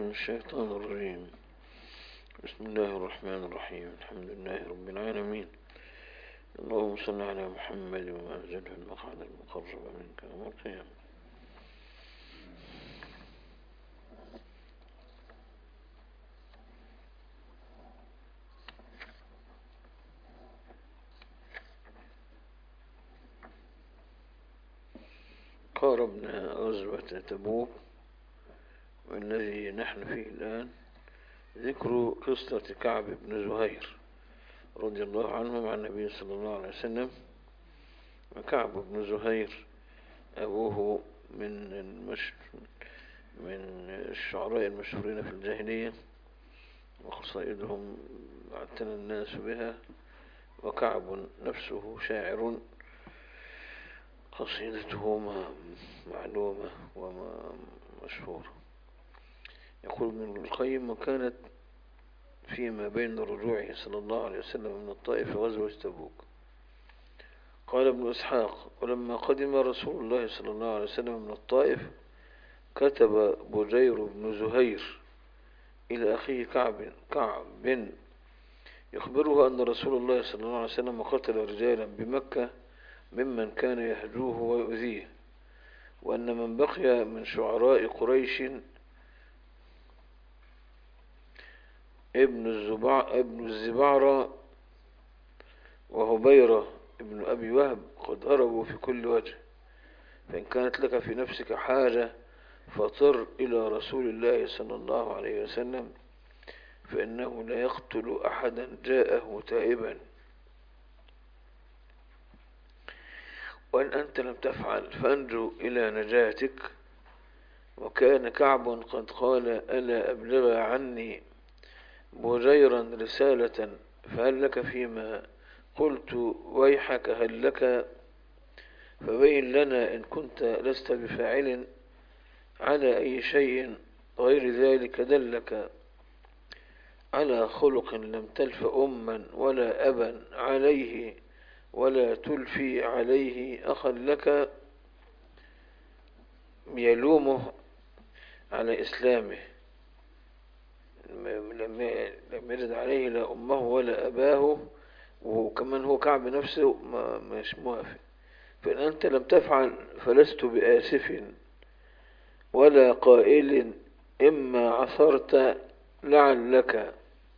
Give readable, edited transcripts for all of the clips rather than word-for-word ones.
من الشيطان الرجيم. بسم الله الرحمن الرحيم. الحمد لله رب العالمين. اللهم صل على محمد وأنزله المقعد المقرب منك يوم القيامة. قاربنا غزوة تبوك، والذي نحن فيه الآن ذكر قصة كعب بن زهير رضي الله عنه عن النبي صلى الله عليه وسلم. وكعب بن زهير أبوه من الشعراء المشهورين في الجاهلية، وقصائدهم اعتنى الناس بها، وكعب نفسه شاعر قصيدته معلومة ومشهورة. يقول ابن القيم: وكانت فيما بين رجوعه صلى الله عليه وسلم من الطائف وغزوة تبوك. قال ابن إسحاق: ولما قدم رسول الله صلى الله عليه وسلم من الطائف كتب بجير بن زهير إلى أخيه كعب يخبره أن رسول الله صلى الله عليه وسلم قتل رجالا بمكة ممن كان يهجوه ويؤذيه، وأن من بقي من شعراء قريش ابن الزبعرة وهبيرة ابن أبي وهب قد هربوا في كل وجه، فإن كانت لك في نفسك حاجة فطر إلى رسول الله صلى الله عليه وسلم، فإنه لا يقتل أحدا جاءه تائبا، وإن أنت لم تفعل فأنجو إلى نجاتك. وكان كعب قد قال: ألا أبلغ عني بجيرا رسالة فهل لك فيما قلت ويحك هل لك، فبين لنا إن كنت لست بفاعل على أي شيء غير ذلك دلك على خلق لم تلف أما ولا أبا عليه ولا تلفي عليه أخا لك، يلومه على إسلامه لم يرد عليه لا أمه ولا أباه، وكمان هو كعب نفسه مش موافق. فإن أنت لم تفعل فلست بآسف ولا قائل إما عثرت لعلك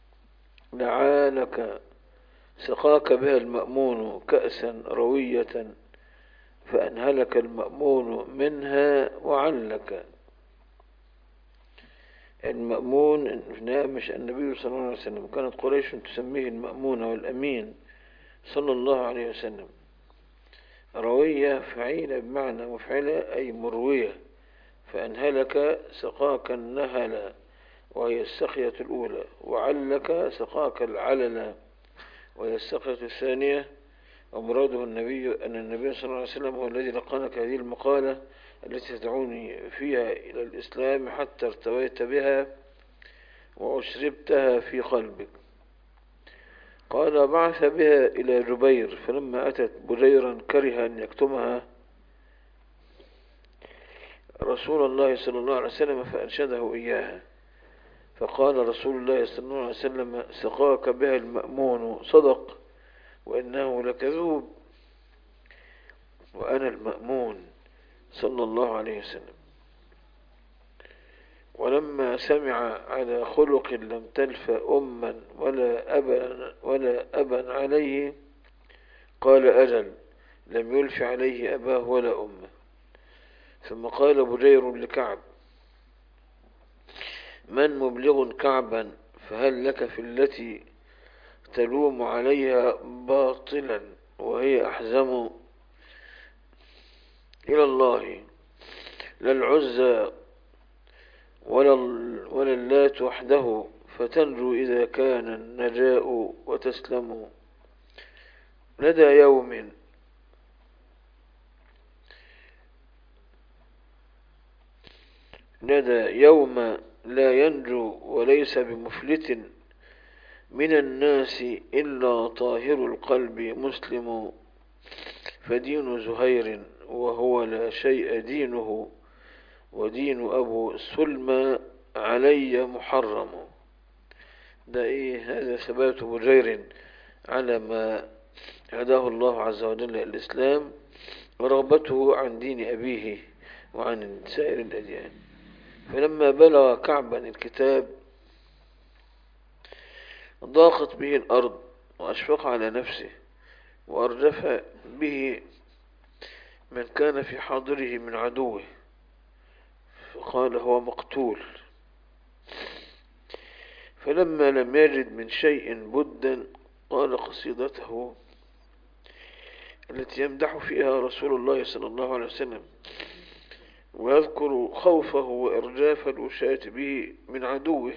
سقاك بها المأمون كأسا روية فأنهلك المأمون منها وعلك. المأمون مش النبي صلى الله عليه وسلم، كانت قريش تسميه المأمون والأمين صلى الله عليه وسلم. روية فعيلة بمعنى مفعلة أي مروية، فأنهلك سقاك النهل وهي السقية الأولى، وعلك سقاك العلل وهي السقية الثانية. ومراده النبي أن النبي صلى الله عليه وسلم هو الذي لقنك هذه المقالة التي تدعوني فيها إلى الإسلام حتى ارتويت بها وأشربتها في قلبك. قال: بعث بها إلى جبير، فلما أتت بجيرا كره أن يكتمها رسول الله صلى الله عليه وسلم فأنشده إياها، فقال رسول الله صلى الله عليه وسلم: سقاك بها المأمون صدق وإنه لكذوب وأنا المأمون صلى الله عليه وسلم. ولما سمع على خلق لم تلف أما ولا أبا عليه قال: أجل لم يلف عليه أباه ولا أمه. ثم قال بجير لكعب: من مبلغ كعبا فهل لك في التي تلوم عليها باطلا وهي أحزم إلى الله لا العزى ولا اللات وحده، فتنجو إذا كان النجاء وتسلم. ندى يوم لا ينجو وليس بمفلت من الناس إلا طاهر القلب مسلم، فدين زهير وهو لا شيء دينه ودين أبو سلمى على علي محرم. ده إيه؟ هذا ثبات بجير على ما هداه الله عز وجل الإسلام، ورغبته عن دين أبيه وعن سائر الأديان. فلما بلغ كعبا الكتاب ضاقت به الأرض وأشفق على نفسه، وأرجف به من كان في حاضره من عدوه، فقال هو مقتول. فلما لم يجد من شيء بدا قال قصيدته التي يمدح فيها رسول الله صلى الله عليه وسلم، ويذكر خوفه وإرجاف الوشاة به من عدوه.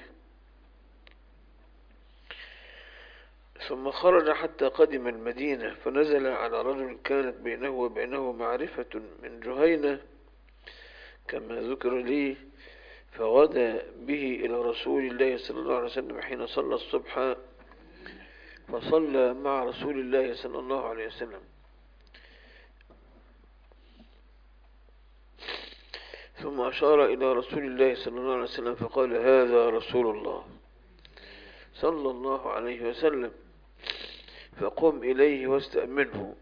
ثم خرج حتى قدم المدينة، فنزل على رجل كانت بينه وبينه معرفة من جهينة كما ذكر لي، فغدا به إلى رسول الله صلى الله عليه وسلم حين صلى الصبح، فصلى مع رسول الله صلى الله عليه وسلم. ثم أشار إلى رسول الله صلى الله عليه وسلم فقال هذا رسول الله صلى الله عليه وسلم، فقم إليه واستأمنه.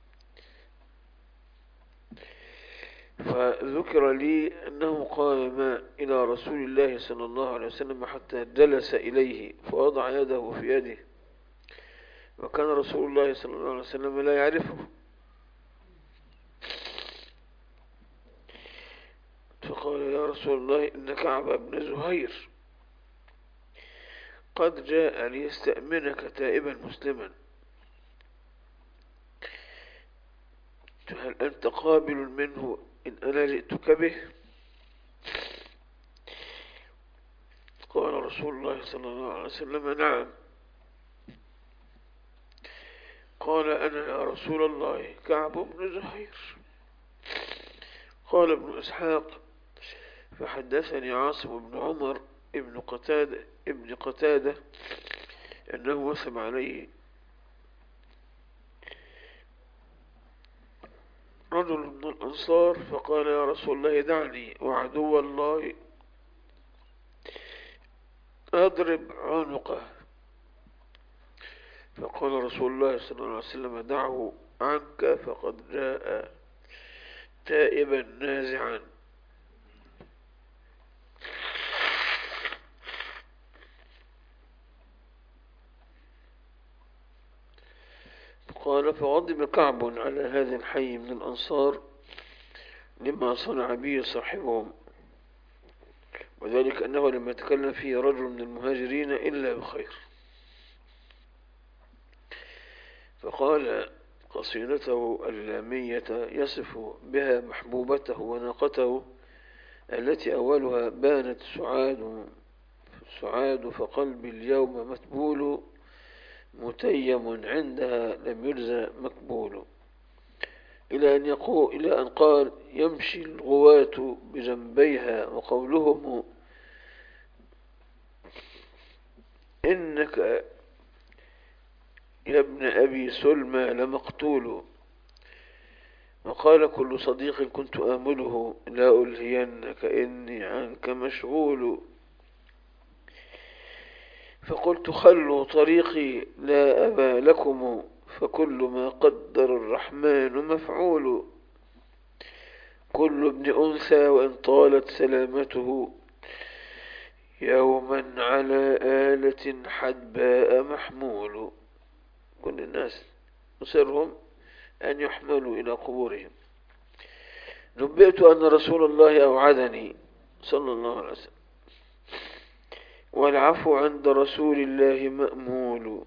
فذكر لي أنه قام إلى رسول الله صلى الله عليه وسلم حتى جلس إليه فوضع يده في يده، وكان رسول الله صلى الله عليه وسلم لا يعرفه، فقال يا رسول الله إن كعب بن زهير قد جاء ليستأمنك تائبا مسلما، هل أنت قابل منه إن أنا جئتك به؟ قال رسول الله صلى الله عليه وسلم نعم. قال أنا يا رسول الله كعب بن زهير. قال ابن إسحاق فحدثني عاصم بن عمر ابن قتادة أنه وثب عليه رجل من الأنصار فقال يا رسول الله دعني وعدو الله أضرب عنقه، فقال رسول الله صلى الله عليه وسلم دعه عنك فقد جاء تائبا نازعا. قال فغضب كعب على هذا الحي من الأنصار لما صنع به صاحبهم، وذلك أنه لم يتكلم فيه رجل من المهاجرين إلا بخير. فقال قصيدته اللامية يصف بها محبوبته وناقته التي أولها بانت سعاد فقلبي اليوم متبول، متيم عندها لم يجزى مكبول، إلى أن قال يمشي الغواة بجنبيها وقولهم إنك يا ابن أبي سلمى لمقتول، وقال كل صديق كنت آمله لا ألهينك إني عنك مشغول، فقلت خلوا طريقي لا أبا لكم فكل ما قدر الرحمن مفعول، كل ابن أنثى وإن طالت سلامته يوما على آلة حدباء محمول. كل الناس مصيرهم أن يحملوا إلى قبورهم. نبئت أن رسول الله أوعدني صلى الله عليه وسلم والعفو عند رسول الله مأمول،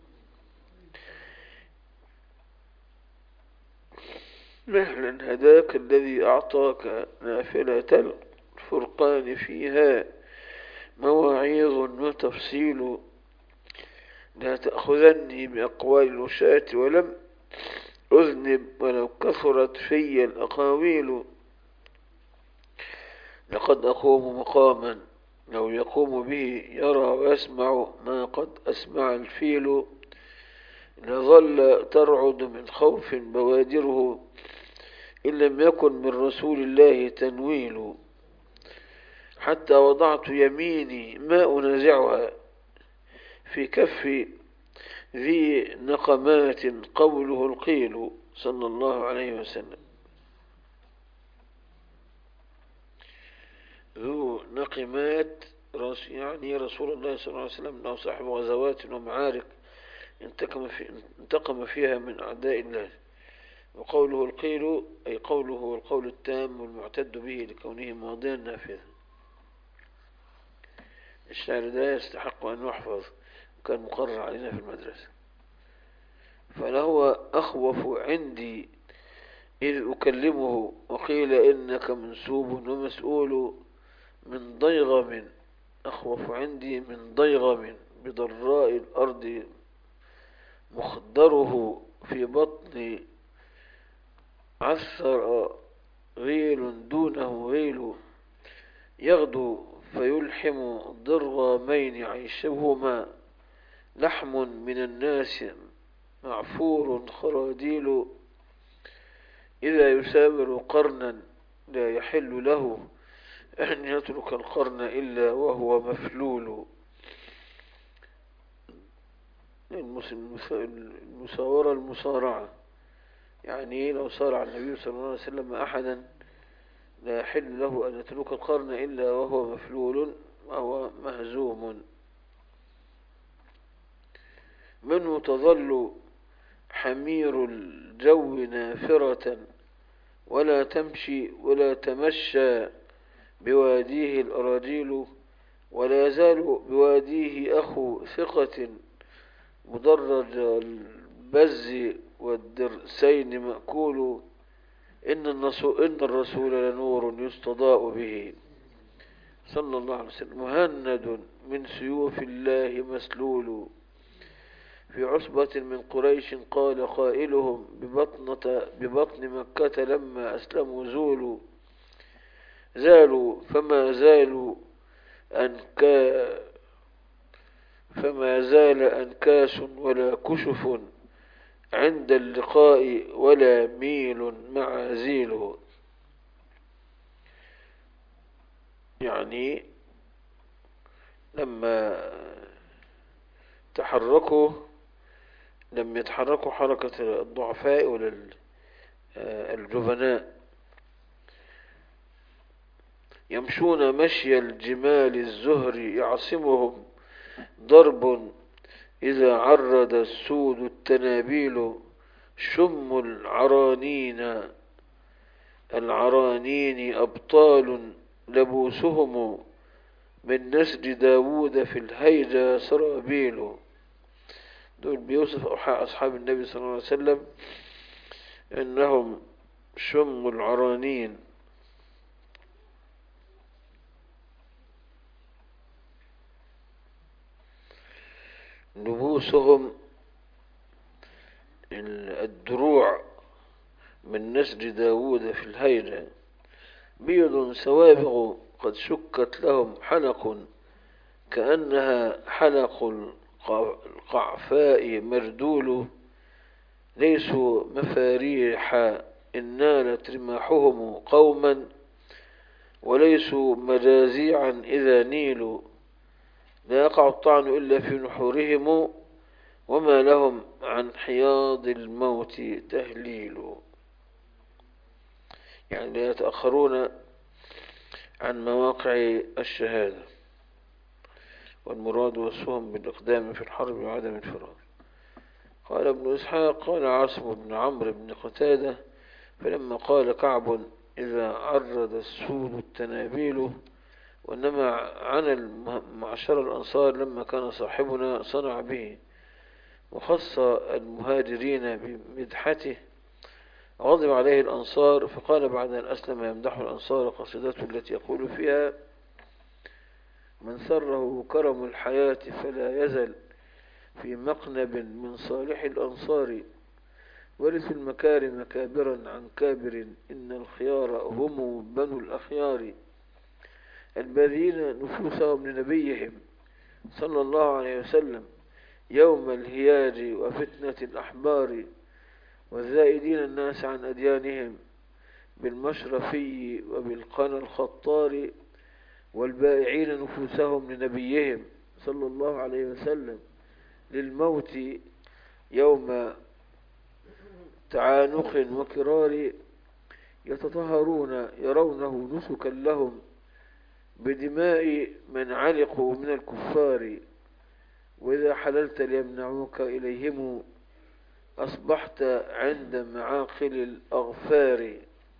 مهلا هداك الذي أعطاك نافلة الفرقان فيها مواعيظ وتفصيل، لا تأخذني بأقوال الوشاة ولم أذنب ولو كثرت في الأقاويل، لقد أقوم مقاما لو يقوم به يرى ويسمع ما قد أسمع الفيل، لظل ترعد من خوف بوادره إن لم يكن من رسول الله تنويل، حتى وضعت يميني ما أنازعها في كف ذي نقمات قوله القيل صلى الله عليه وسلم. ذو نقمات يعني رسول الله صلى الله عليه وسلم أنه صاحب غزوات ومعارك انتقم فيها من أعداء الله. وقوله القيل أي قوله هو القول التام والمعتد به لكونه ماضيا نافذا. الشعر ده يستحق أن يحفظ، وكان مقرر علينا في المدرسة. فلهو أخوف عندي إذ أكلمه، وقيل إنك منسوب ومسؤول من ضيغم. أخوف عندي من ضيغم بضراء الأرض مخدره في بطن عثر غيل دونه غيل يغدو فيلحم ضرغامين عيشهما لحم من الناس معفور خراديل إذا يساور قرنا لا يحل له أن يترك القرن إلا وهو مفلول. المساورة المصارعة، يعني لو صارع النبي صلى الله عليه وسلم أحدا لا يحل له أن يترك القرن إلا وهو مفلول وهو مهزوم. منه تظل حمير الجو نافرة ولا تمشي ولا تمشى بواديه الأراجيل، ولا يزال بواديه أخو ثقة مدرج البز والدرسين مأكول. إن الرسول لنور يستضاء به صلى الله عليه وسلم، مهند من سيوف الله مسلول. في عصبة من قريش قال قائلهم ببطن مكة لما أسلموا زالوا فما زال أنكاس ولا كشف عند اللقاء ولا ميل معازيل. يعني لما تحركوا لم يتحركوا حركة الضعفاء ولا الجبناء، يمشون مشي الجمال الزهر يعصمهم ضرب إذا عرد السود التنابيل. شم العرانين أبطال لبوسهم من نسج داود في الهيجا سرابيل. دول بيوصف أصحاب النبي صلى الله عليه وسلم إنهم شم العرانين، لبوسهم الدروع من نسج داود في الهيجا، بيض سوابغ قد شكت لهم حلق كأنها حلق القعفاء مردول. ليسوا مفاريح إن نالت رماحهم قوما، وليسوا مجازيعا إذا نيلوا. لا يقع الطعن إلا في نحورهم، وما لهم عن حياض الموت تهليل. يعني لا يتأخرون عن مواقع الشهادة، والمراد وصفهم بالإقدام في الحرب وعدم الفرار. قال ابن إسحاق قال عاصم بن عمرو بن قتادة فلما قال كعب إذا عرض السود التنابيل، وإنما عن معشر الأنصار لما كان صاحبنا صنع به، وخص المهاجرين بمدحته. غضب عليه الأنصار فقال بعد أن أسلم يمدح الأنصار قصيدته التي يقول فيها: من سره كرم الحياة فلا يزل في مقنب من صالح الأنصار، ورث المكارم كابرا عن كابر، إن الخيار هم بنو الأخيار، الباذين نفوسهم لنبيهم صلى الله عليه وسلم يوم الهياج وفتنة الأحبار، والزائدين الناس عن أديانهم بالمشرفي وبالقنا الخطار، والبائعين نفوسهم لنبيهم صلى الله عليه وسلم للموت يوم تعانق وكرار يتطهرون يرونه نسكا لهم بدماء من علقوا من الكفار، وإذا حللت ليمنعوك إليهم أصبحت عند معاقل الأغفار.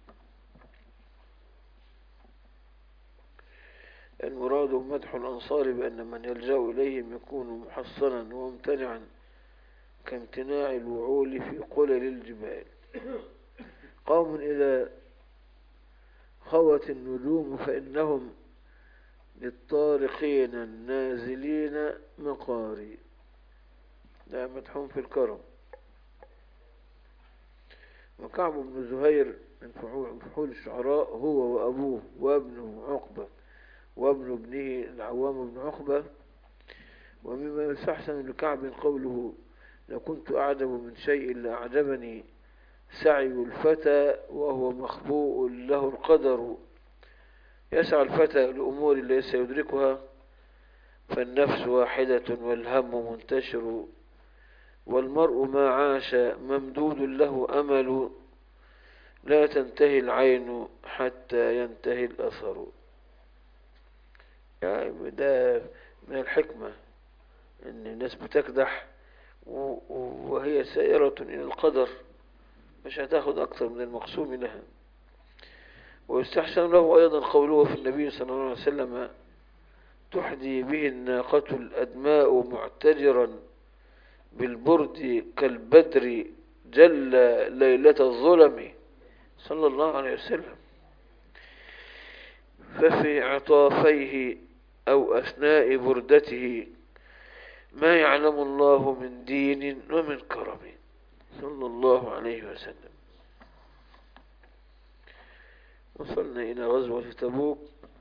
المراد مدح الأنصار بأن من يلجأ إليهم يكون محصنا وممتنعا كامتناع الوعول في قلل الجبال. قوم إذا خوت النجوم فإنهم للطارقين النازلين مقاري. ده مدحهم في الكرم. وكعب بن زهير من فحول الشعراء هو وأبوه وابنه عقبة وابن ابنه العوام بن عقبة. ومما يستحسن لكعب قوله: لو كنت أعجب من شيء لأعجبني سعي الفتى وهو مخبوء له القدر. يسعى الفتى لأمور ليس يدركها، فالنفس واحدة والهم منتشر، والمرء ما عاش ممدود له أمل، لا تنتهي العين حتى ينتهي الأثر. يعني ده من الحكمة إن الناس بتكدح وهي سائرة إلى القدر، مش هتاخد أكثر من المقسوم لها. ويستحسن له أيضا قوله في النبي صلى الله عليه وسلم: تحدي به الناقة الأدماء معتجرا بالبرد كالبدر جل ليلة الظلم، صلى الله عليه وسلم. ففي عطافيه أو أثناء بردته ما يعلم الله من دين ومن كرم، صلى الله عليه وسلم. وصلنا إلى غزوة تبوك.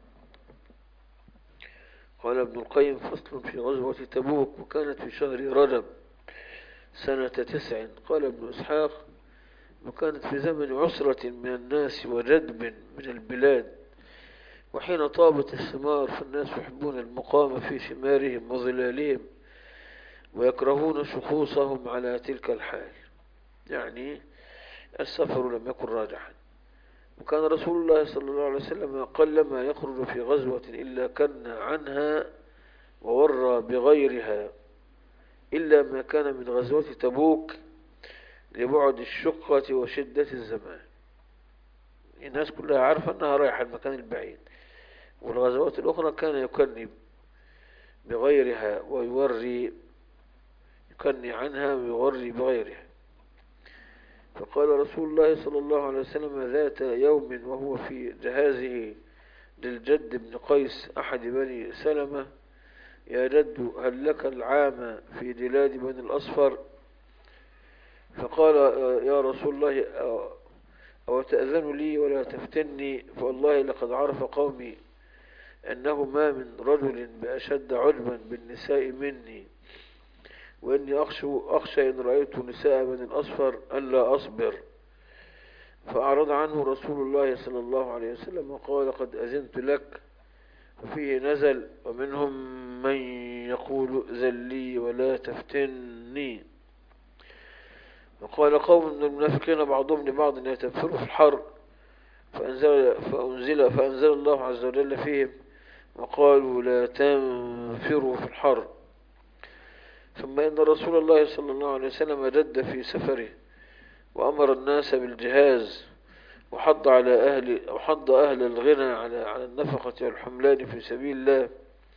قال ابن القيم: فصل في غزوة تبوك، وكانت في شهر رجب سنة 9. قال ابن إسحاق: وكانت في زمن عسرة من الناس وجدب من البلاد، وحين طابت الثمار فالناس يحبون المقام في ثمارهم وظلالهم ويكرهون شخوصهم على تلك الحال، يعني السفر لم يكن راجحا. وكان رسول الله صلى الله عليه وسلم قلما يخرج في غزوة إلا كن عنها وورى بغيرها، إلا ما كان من غزوة تبوك لبعد الشقة وشدة الزمان. الناس كلها عارفة أنها رايحة المكان البعيد، والغزوات الأخرى كان يكني بغيرها ويوري، يكني عنها ويوري بغيرها. فقال رسول الله صلى الله عليه وسلم ذات يوم وهو في جهازه للجد بن قيس أحد بني سلمة: يا جد، هل لك العام في جلاد بني الأصفر؟ فقال: يا رسول الله، أو تأذن لي ولا تفتني؟ فوالله لقد عرف قومي أنه ما من رجل بأشد عجبا بالنساء مني، وإني أخشى إن رأيت نساء بني الأصفر ألا أصبر. فأعرض عنه رسول الله صلى الله عليه وسلم وقال: قد أذنت لك. وفيه نزل: ومنهم من يقول ائذن لي ولا تفتني. وقال قوم من المنافقين بعضهم لبعض: لا تنفروا في الحرب، فأنزل الله عز وجل فيهم وقالوا: لا تنفروا في الحرب. ثم إن رسول الله صلى الله عليه وسلم جد في سفره وأمر الناس بالجهاز، وحض أهل الغنى على النفقة والحملان في سبيل الله.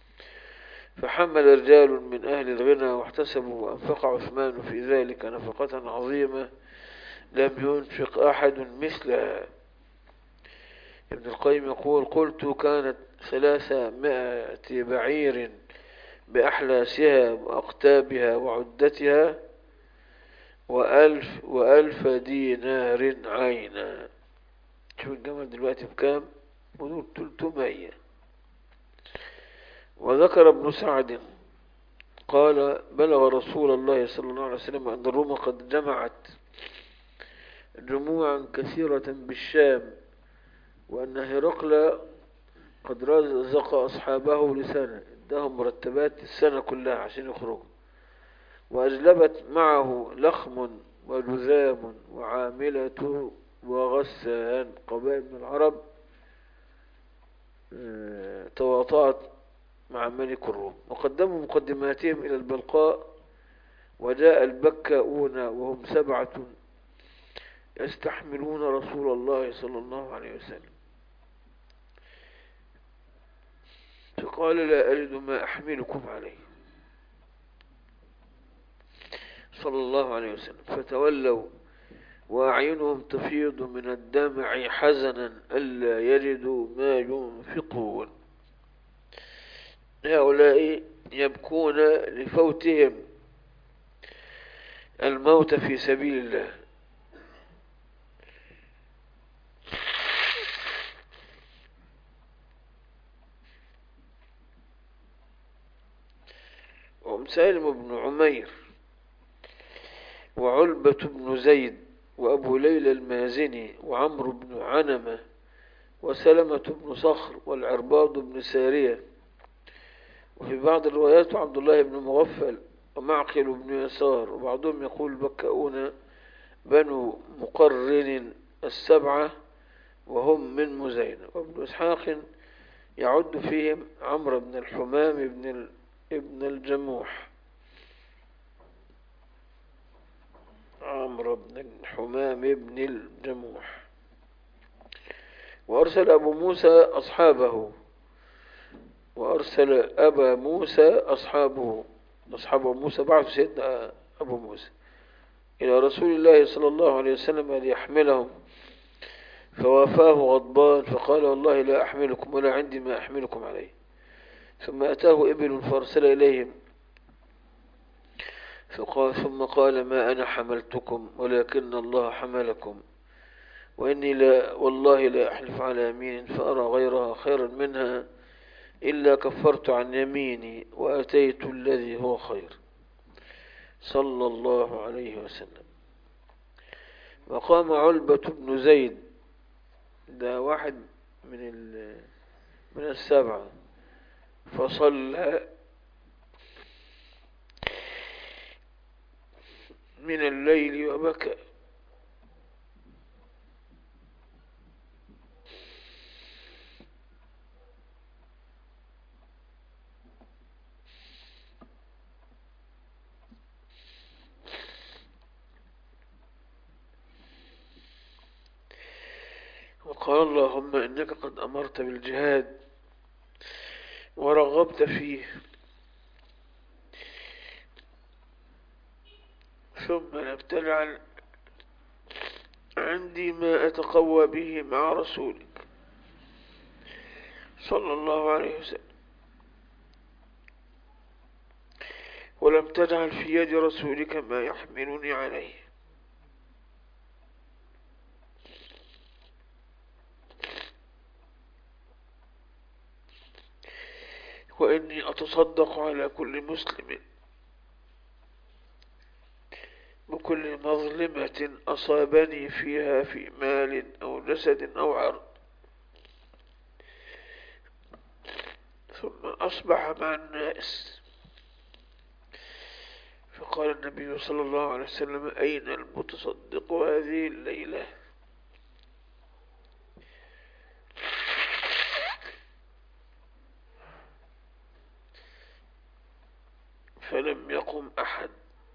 فحمل رجال من أهل الغنى واحتسبوا، وأنفق عثمان في ذلك نفقة عظيمة لم ينفق أحد مثلها. ابن القيم يقول: قلت: كانت 300 بعير بأحلاسها وأقتابها وعدتها، وألف دينار عينا. شوف الجمل دلوقتي بكام؟ حدود 300. وذكر ابن سعد قال: بلغ رسول الله صلى الله عليه وسلم أن الروم قد جمعت جموعا كثيرة بالشام، وأن هرقل قد رزق أصحابه لسنة، اداهم مرتبات السنة كلها عشان يخرجوا. وأجلبت معه لخم وجذام وعاملة وغسان، قبائل من العرب تواطأت مع ملك الروم، وقدموا مقدماتهم إلى البلقاء. وجاء البكاؤون وهم 7 يستحملون رسول الله صلى الله عليه وسلم، فقال لا أجد ما أحملكم عليه صلى الله عليه وسلم، فتولوا وأعينهم تفيض من الدمع حزنا ألا يجدوا ما ينفقون. هؤلاء يبكون لفوتهم الموت في سبيل الله. ومسالم بن عمير وعلبة بن زيد وأبو ليلى المازني وعمرو بن عنمة وسلمة بن صخر والعرباض بن سارية، وفي بعض الروايات عبد الله بن مغفل ومعقل بن يسار، وبعضهم يقول بكؤون بنو مقرن 7 وهم من مزينة. وابن إسحاق يعد فيهم عمرو بن الحمام ابن الجموح، عمرو بن الحمام ابن الجموح. وأرسل أبو موسى أصحابه، وأرسل أبا موسى أصحابه، أصحاب موسى بعث سيدنا أبو موسى إلى رسول الله صلى الله عليه وسلم ليحملهم، فوافاه غضبان فقال والله لا أحملكم ولا عندي ما أحملكم عليه. ثم أتاه إبل فأرسل إليهم، ثم قال ما أنا حملتكم ولكن الله حملكم، وإني لا والله لا أحلف على يمين فأرى غيرها خيرا منها إلا كفرت عن يميني وأتيت الذي هو خير صلى الله عليه وسلم. وقام علبة بن زيد، ده واحد من 7، فصلى من الليل وبكى. وقال اللهم إنك قد أمرت بالجهاد ورغبت فيه، ثم لم تجعل عندي ما أتقوى به مع رسولك صلى الله عليه وسلم، ولم تجعل في يد رسولك ما يحملني عليه. وإني أتصدق على كل مسلم بكل مظلمة أصابني فيها في مال أو جسد أو عرض. ثم أصبح مع الناس، فقال النبي صلى الله عليه وسلم أين المتصدق هذه الليلة؟ فلم يقم أحد.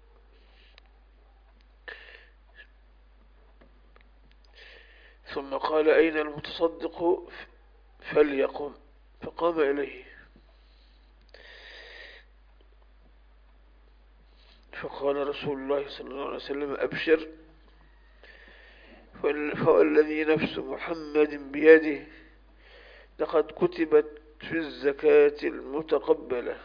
ثم قال أين المتصدق فليقم، فقام إليه، فقال رسول الله صلى الله عليه وسلم أبشر، فوالذي نفس محمد بيده لقد كتبت في الزكاة المتقبلة.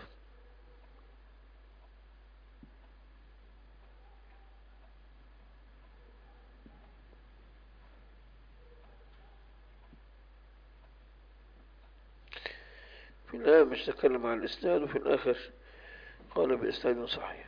في الآية مش تكلم عن الإسناد، وفي الآخر قال بإسناد صحيح.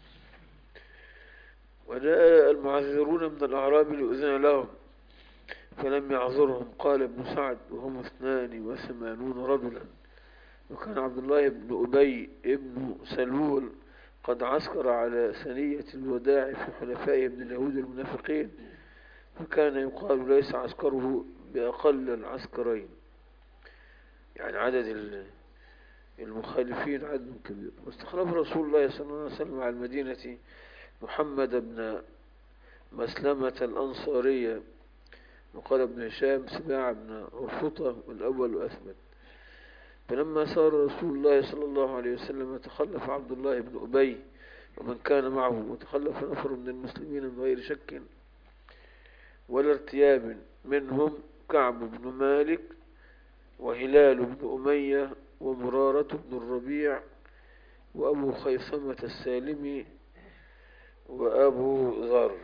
وجاء المعذرون من الأعراب ليؤذن لهم، فلم يعذرهم. قال ابن سعد: وهم 82 رجلا. وكان عبد الله بن أبي بن سلول قد عسكر على ثنية الوداع في حلفائه من اليهود المنافقين، فكان يقال ليس عسكره بأقل العسكرين، يعني عدد المخالفين عدد كبير. واستخلف رسول الله صلى الله عليه وسلم على المدينة محمد بن مسلمة الأنصارية، وقال ابن هشام: سباع بن رفطة، والأول أثبت. فلما سار رسول الله صلى الله عليه وسلم تخلف عبد الله بن أبي ومن كان معه، وتخلف نفر من المسلمين من غير شك ولا ارتياب، منهم كعب بن مالك وهلال بن أمية ومرارة بن الربيع وأبو خيثمة السالمي وأبو ذر.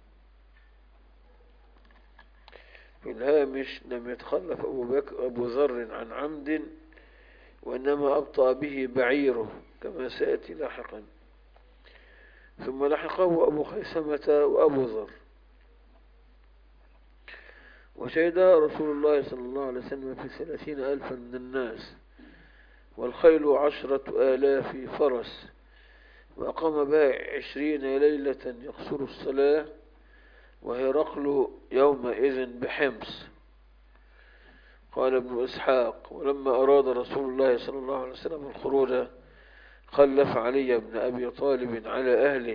في الهامش: لم يتخلف أبو ذر عن عمد، وإنما أبطأ به بعيره كما سيأتي لاحقا. ثم لحقه أبو خيثمة وأبو ذر. وشهد رسول الله صلى الله عليه وسلم في 30,000 من الناس، والخيل 10,000 فرس، وأقام بها 20 ليلة يقصر الصلاة، وهرقل يومئذ بحمص. قال ابن إسحاق: ولما أراد رسول الله صلى الله عليه وسلم الخروج خلف علي بن أبي طالب على أهله،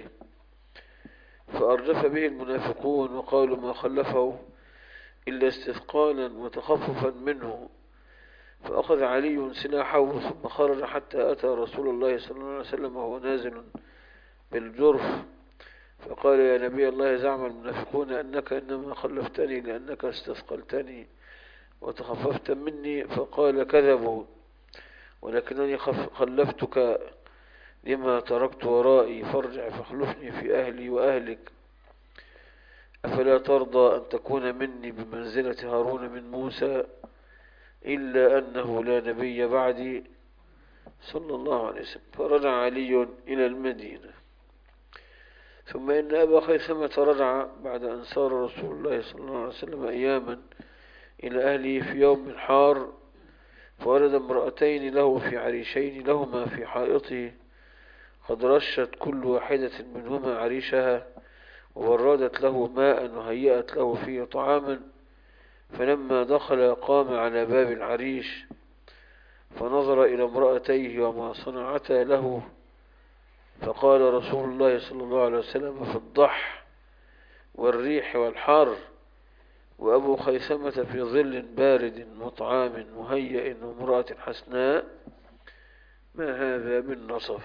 فأرجف به المنافقون وقالوا: ما خلفه إلا استثقالا وتخففا منه. فأخذ علي سلاحه ثم خرج حتى أتى رسول الله صلى الله عليه وسلم وهو نازل بالجرف، فقال: يا نبي الله، زعم المنافقون أنك إنما خلفتني لأنك استثقلتني وتخففت مني. فقال: كذبوا، ولكنني خلفتك لما تركت ورائي، فارجع فاخلفني في أهلي وأهلك. أفلا ترضى أن تكون مني بمنزلة هارون من موسى، إلا أنه لا نبي بعدي، صلى الله عليه وسلم. فرجع علي إلى المدينة. ثم إن أبا خيثمة رجع بعد أن سار رسول الله صلى الله عليه وسلم أياما إلى أهله في يوم حار، فولد امرأتين له في عريشين لهما في حائطه، قد رشت كل واحدة منهما عريشها، ووردت له ماء وهيأت له فيه طعاما. فلما دخل قام على باب العريش، فنظر إلى امرأتيه وما صنعتا له، فقال رسول الله صلى الله عليه وسلم: في الضح والريح والحر، وأبو خيثمة في ظل بارد وطعام مهيئ وامرأة حسناء، ما هذا من نصف؟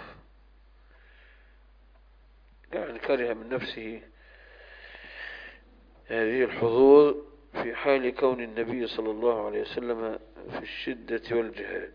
يعني كره من نفسه هذه الحظوظ في حال كون النبي صلى الله عليه وسلم في الشدة والجهاد.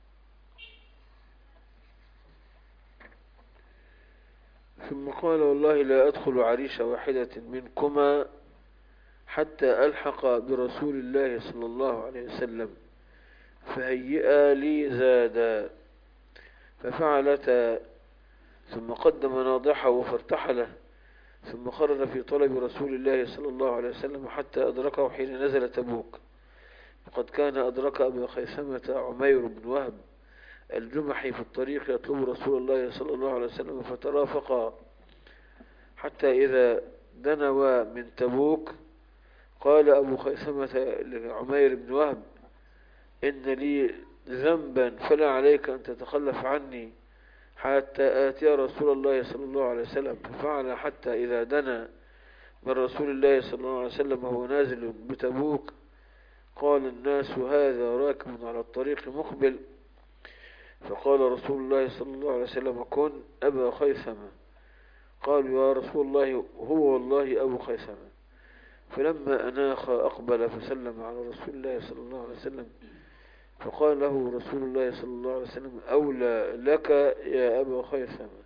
ثم قال: والله لا أدخل عريش واحدة منكما حتى ألحق برسول الله صلى الله عليه وسلم، فهيئا لي زادا. ففعلتا، ثم قدم ناضحه فارتحله، ثم خرج في طلب رسول الله صلى الله عليه وسلم حتى أدركه حين نزل تبوك. وقد كان أدرك أبا خيثمة عمير بن وهب الجمحي في الطريق يطلب رسول الله صلى الله عليه وسلم، فترافقا حتى إذا دنوا من تبوك قال أبو خيثمة لعمير بن وهب: إن لي ذنبا فلا عليك أن تتخلف عني حتى آتي رسول الله صلى الله عليه وسلم. ففعل حتى إذا دنا من رسول الله صلى الله عليه وسلم وهو نازل بتبوك قال الناس: هذا راكب على الطريق مقبل. فقال رسول الله صلى الله عليه وسلم: كن أبا خيثمة. قالوا: يا رسول الله، هو والله أبو خيثمة. فلما أناخ أقبل فسلم على رسول الله صلى الله عليه وسلم، فقال له رسول الله صلى الله عليه وسلم: أولى لك يا أبا خيثمة.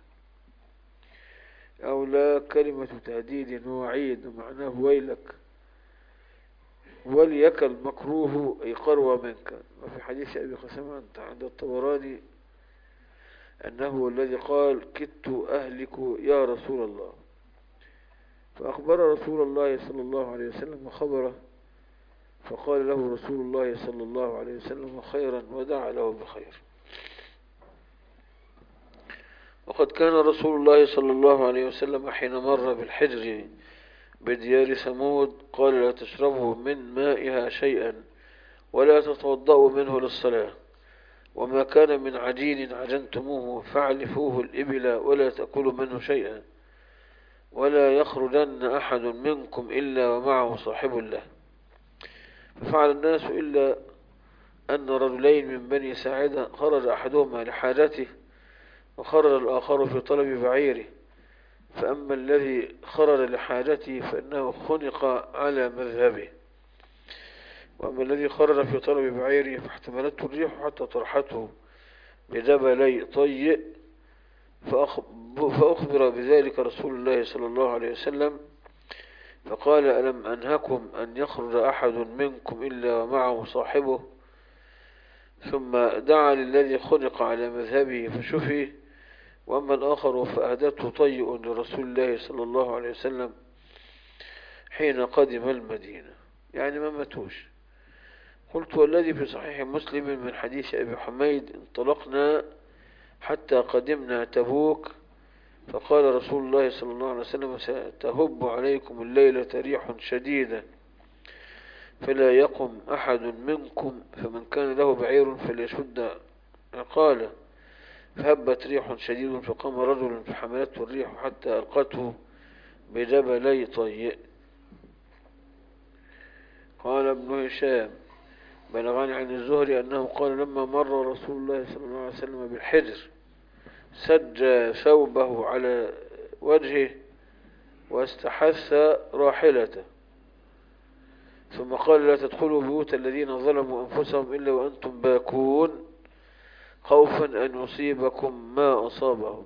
أولى كلمة تهديد ووعيد، ومعناه ويلك، وليك المكروه أي قروى منك. وفي حديث أبي خيثمة عند الطبراني أنه الذي قال: كدت أهلك يا رسول الله. فأخبر رسول الله صلى الله عليه وسلم خبره، فقال له رسول الله صلى الله عليه وسلم خيرا ودعا له بخير. وقد كان رسول الله صلى الله عليه وسلم حين مر بالحجر بديار ثمود قال لا تشربوا من مائها شيئا ولا تتوضأوا منه للصلاة، وما كان من عجين عجنتموه فاعلفوه الإبل ولا تأكلوا منه شيئا، ولا يخرجن أحد منكم إلا ومعه صاحب له. ففعل الناس إلا أن رجلين من بني ساعدة خرج أحدهما لحاجته وخرج الآخر في طلب بعيره، فأما الذي خرج لحاجته فإنه خنق على مذهبه، وأما الذي خرج في طلب بعيره فاحتملته الريح حتى طرحته بجبلي طيء، فأخبر بذلك رسول الله صلى الله عليه وسلم فقال ألم أنهكم أن يخرج أحد منكم إلا ومعه صاحبه؟ ثم دعا للذي خنق على مذهبه فشفي، وأما الآخر فأهدته طيء لرسول الله صلى الله عليه وسلم حين قدم المدينة، يعني ما ماتوش. قلت والذي في صحيح مسلم من حديث أبي حميد انطلقنا حتى قدمنا تبوك فقال رسول الله صلى الله عليه وسلم ستهب عليكم الليلة ريح شديدة فلا يقم أحد منكم، فمن كان له بعير فليشد عقاله. فهبت ريح شديد فقام رجل فحملته الريح حتى ألقته بجبلي طيء. قال ابن هشام بلغني عن الزهري أنه قال لما مر رسول الله صلى الله عليه وسلم بالحجر سج ثوبه على وجهه واستحث راحلته، ثم قال لا تدخلوا بيوت الذين ظلموا أنفسهم إلا وأنتم باكون خوفا أن يصيبكم ما أصابهم.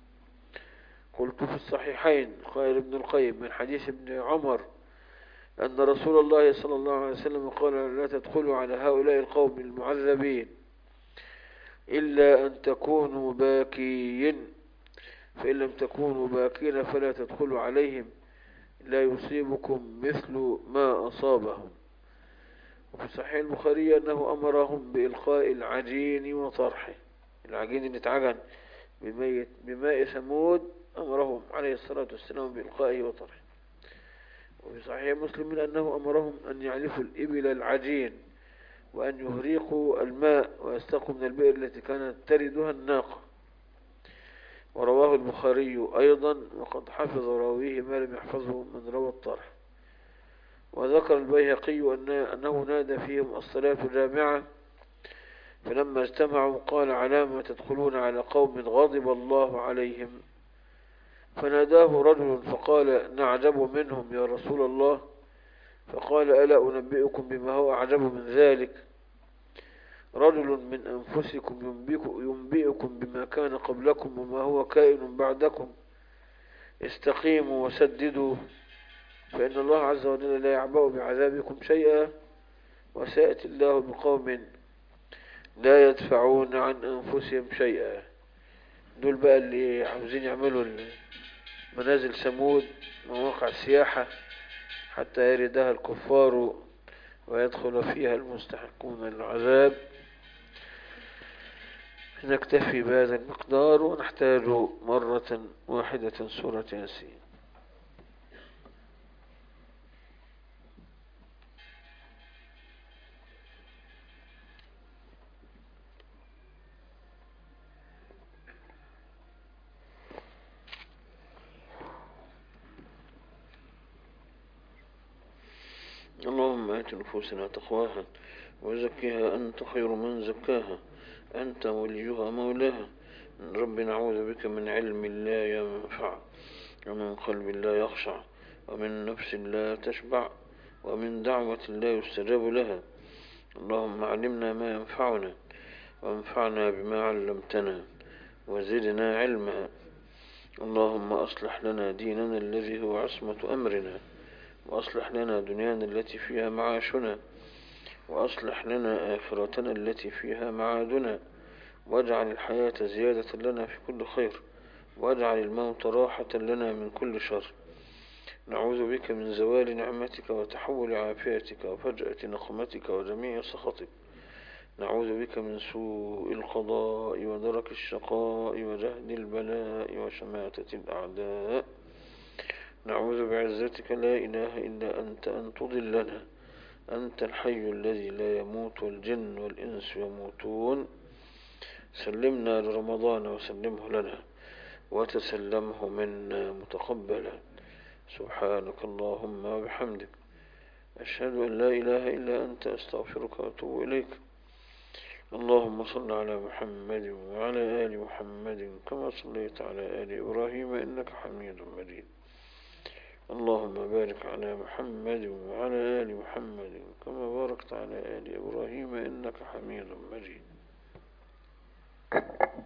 قلت في الصحيحين قال ابن القيم من حديث ابن عمر أن رسول الله صلى الله عليه وسلم قال لا تدخلوا على هؤلاء القوم المعذبين إلا أن تكونوا باكين، فإن لم تكونوا باكين فلا تدخلوا عليهم لا يصيبكم مثل ما أصابهم. وفي صحيح البخاري أنه أمرهم بإلقاء العجين وطرحه، العجين اللي اتعجن بماء ثمود أمرهم عليه الصلاة والسلام بإلقائه وطرحه. وفي صحيح مسلم أنه أمرهم أن يعلفوا الإبل العجين وأن يهريقوا الماء ويستقوا من البئر التي كانت تردها الناقة. ورواه البخاري أيضا وقد حفظ راويه ما لم يحفظه من روى الطرح. وذكر البيهقي أنه نادى فيهم الصلاة جامعة، فلما اجتمعوا قال علامة تدخلون على قوم غضب الله عليهم؟ فناداه رجل فقال نعجب منهم يا رسول الله، فقال ألا أنبئكم بما هو أعجب من ذلك؟ رجل من أنفسكم ينبئكم بما كان قبلكم وما هو كائن بعدكم، استقيموا وسددوا فإن الله عز وجل لا يعبأ بعذابكم شيئا، وسيأتي الله بقوم لا يدفعون عن أنفسهم شيئا. دول بقى اللي عاوزين يعملوا منازل ثمود مواقع السياحة حتى يردها الكفار ويدخل فيها المستحقون العذاب. نكتفي بهذا المقدار ونحتاج مرة واحدة سورة ياسين. اللهم آت نفوسنا تقواها وزكها أنت خير من زكاها أنت وليها مولاها. رب نعوذ بك من علم لا ينفع ومن قلب لا يخشع ومن نفس لا تشبع ومن دعوة لا يستجاب لها. اللهم علمنا ما ينفعنا وانفعنا بما علمتنا وزدنا علما. اللهم أصلح لنا ديننا الذي هو عصمة أمرنا، وأصلح لنا دنيانا التي فيها معاشنا، وأصلح لنا آخرتنا التي فيها معادنا، واجعل الحياة زيادة لنا في كل خير، واجعل الموت راحة لنا من كل شر. نعوذ بك من زوال نعمتك وتحول عافيتك وفجأة نقمتك وجميع سخطك. نعوذ بك من سوء القضاء ودرك الشقاء وجهد البلاء وشماتة الأعداء. نعوذ بعزتك لا إله إلا أنت أن تضلنا. أنت الحي الذي لا يموت والجن والإنس يموتون. سلمنا لرمضان وسلمه لنا وتسلمه منا متقبلا. سبحانك اللهم وبحمدك أشهد أن لا إله إلا أنت أستغفرك وأتوب إليك. اللهم صل على محمد وعلى آل محمد كما صليت على آل إبراهيم إنك حميد مجيد. اللهم بارك على محمد وعلى آل محمد كما باركت على آل إبراهيم إنك حميد مجيد.